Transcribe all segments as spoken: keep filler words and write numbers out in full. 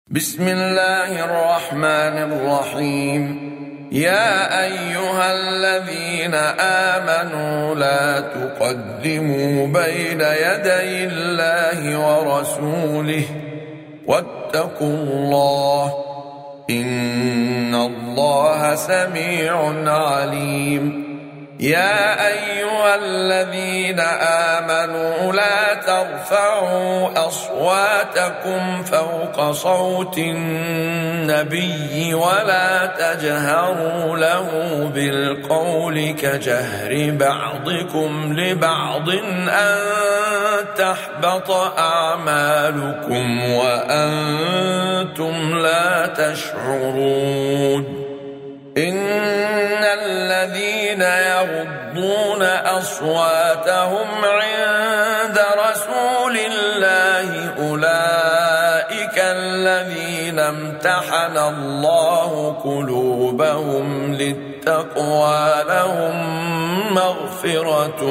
بسم الله الرحمن الرحيم. يا أيها الذين آمنوا لا تقدموا بين يدي الله ورسوله واتقوا الله إن الله سميع عليم. يا أيها الذين آمنوا لا ترفعوا أصواتكم فوق صوت النبي ولا تجهروا له بالقول كجهر بعضكم لبعض أن تحبط أعمالكم وأنتم لا تشعرون. إن الذين يغضون أصواتهم عند رسول الله أولئك الذين امتحن الله قلوبهم للتقوى لهم مغفرة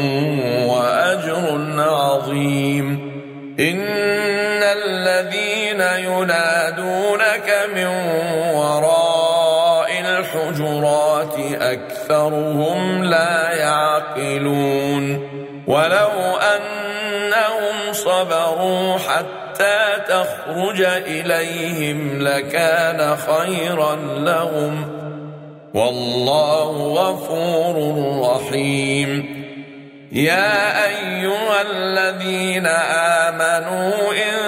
وأجر عظيم. إن الذين ينادونك من وراء الحجرات أكثرهم لا يعقلون. ولو أنهم صبروا حتى تخرج إليهم لكان خيرا لهم والله غفور رحيم. يا أيها الذين آمنوا إن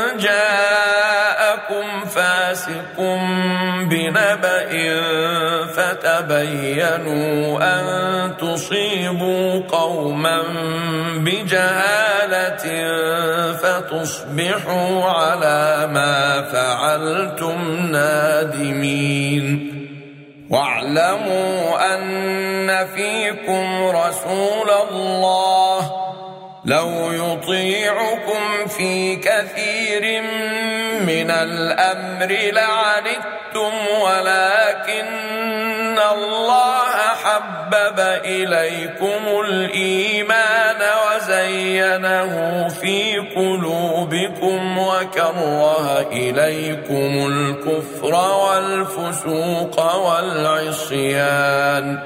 جاءكم فاسق بنبأ فتبينوا أن تصيبوا قوما بجهالة فتصبحوا على ما فعلتم نادمين. واعلموا أن فيكم رسول الله لو يطيعكم في كثير من الأمر لعنتم ولكن الله حبب إليكم الإيمان وزينه في قلوبكم وكره إليكم الكفر والفسوق والعصيان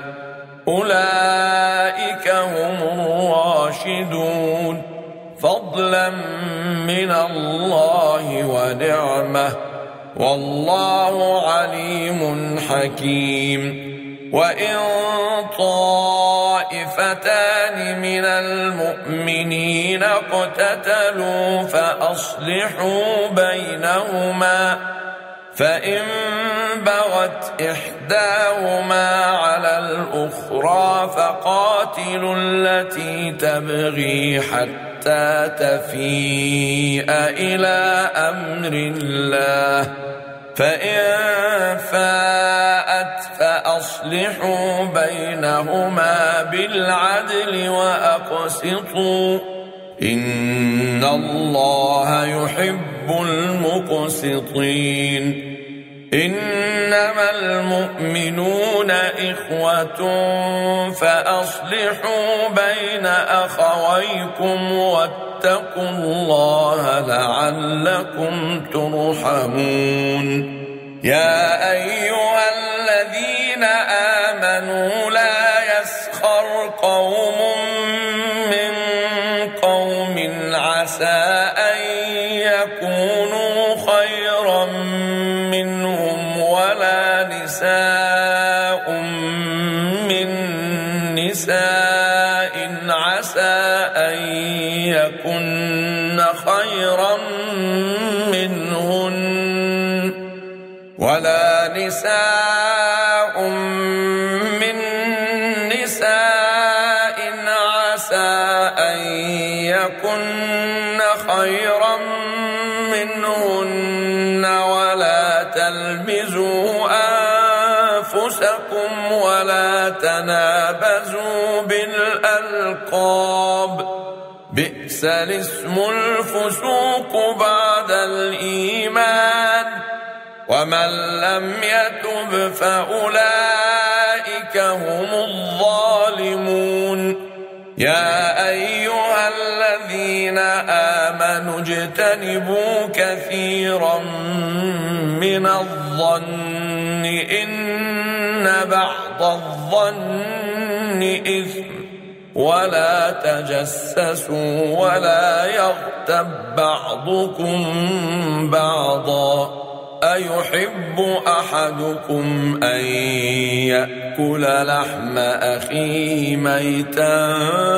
أولئك هم الراشدون فضلا من الله ونعمه والله عليم حكيم. وإن طائفتان من المؤمنين اقتتلوا فأصلحوا بينهما فإن بغت إحداهما على الأخرى فقاتلوا التي تبغي حتى تفيء إلى أمر الله فإن فاءت فأصلحوا بينهما بالعدل وأقسطوا إن الله يحب المقسطين. إنما المؤمنون إخوة فأصلحوا بين أخويكم واتقوا الله لعلكم ترحمون. يا أيها الذين آمنوا لا يسخر قوم من قوم عسى أن يكونوا خيرا منهم ولا نساء من نساء عسى أن يكن خيرا منهن ولا نساء من نساء عسى أن يكن خيرا منهن ولا تلمزوا أنفسكم ولا تنابزوا بالألقاب بئس الاسم الفسوق بعد الإيمان ومن لم يتب فأولئك هم الظالمون. يا أيها الذين آمنوا اجتنبوا كثيرا من الظن إن بعض الظن إثم ولا تجسسوا ولا يغتب بعضكم بعضا أيحب أحدكم أن يأكل لحم أخيه ميتا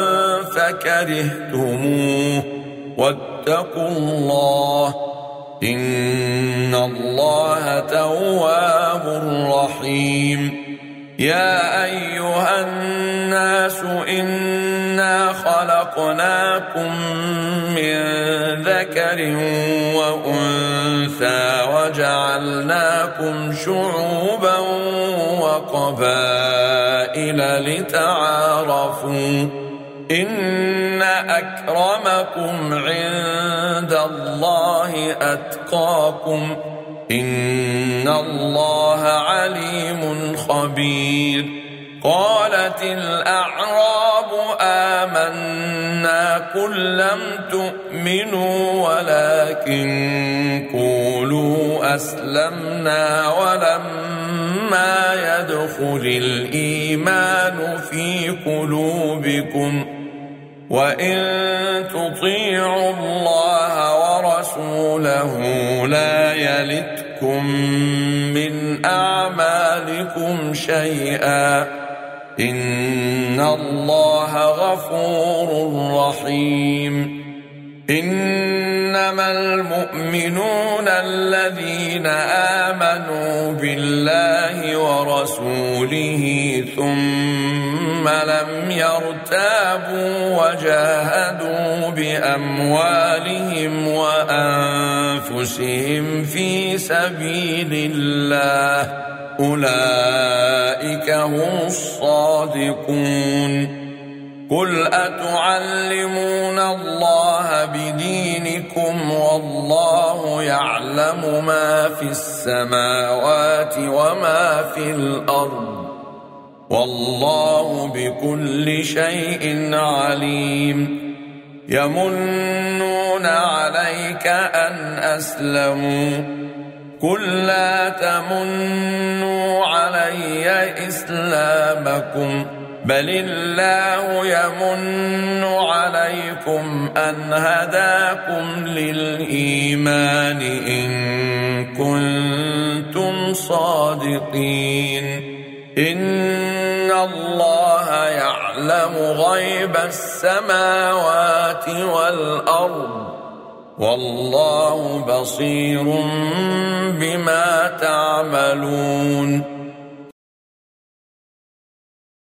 فكرهتموه واتقوا الله إن الله تواب رحيم يا أيها الناس إنا خلقناكم من ذكر وأنثى وجعلناكم شعوبا وقبائل لتعارفوا إن أكرمكم عند الله أتقاكم إن الله عليم خبير قالت الأعراب آمنا قل لم تؤمنوا ولكن قولوا أسلمنا ولما يدخل الإيمان في قلوبكم وإن تطيعوا الله ورسوله لا يلتكم من أعمالكم شيئا إن الله غفور رحيم إنما المؤمنون الذين آمنوا بالله ورسوله ثم لم يرتابوا وجاهدوا بأموالهم وأنفسهم في سبيل الله أولئك هم الصادقون قل أتعلمون الله بدينكم والله يعلم ما في السماوات وما في الأرض والله بكل شيء عليم يمنون عليك أن أسلموا قل لا تمنوا علي إسلامكم بل الله يمن عليكم أن هداكم للإيمان إن كنتم صادقين إن الله يعلم غيب السماوات والأرض والله بصير بما تعملون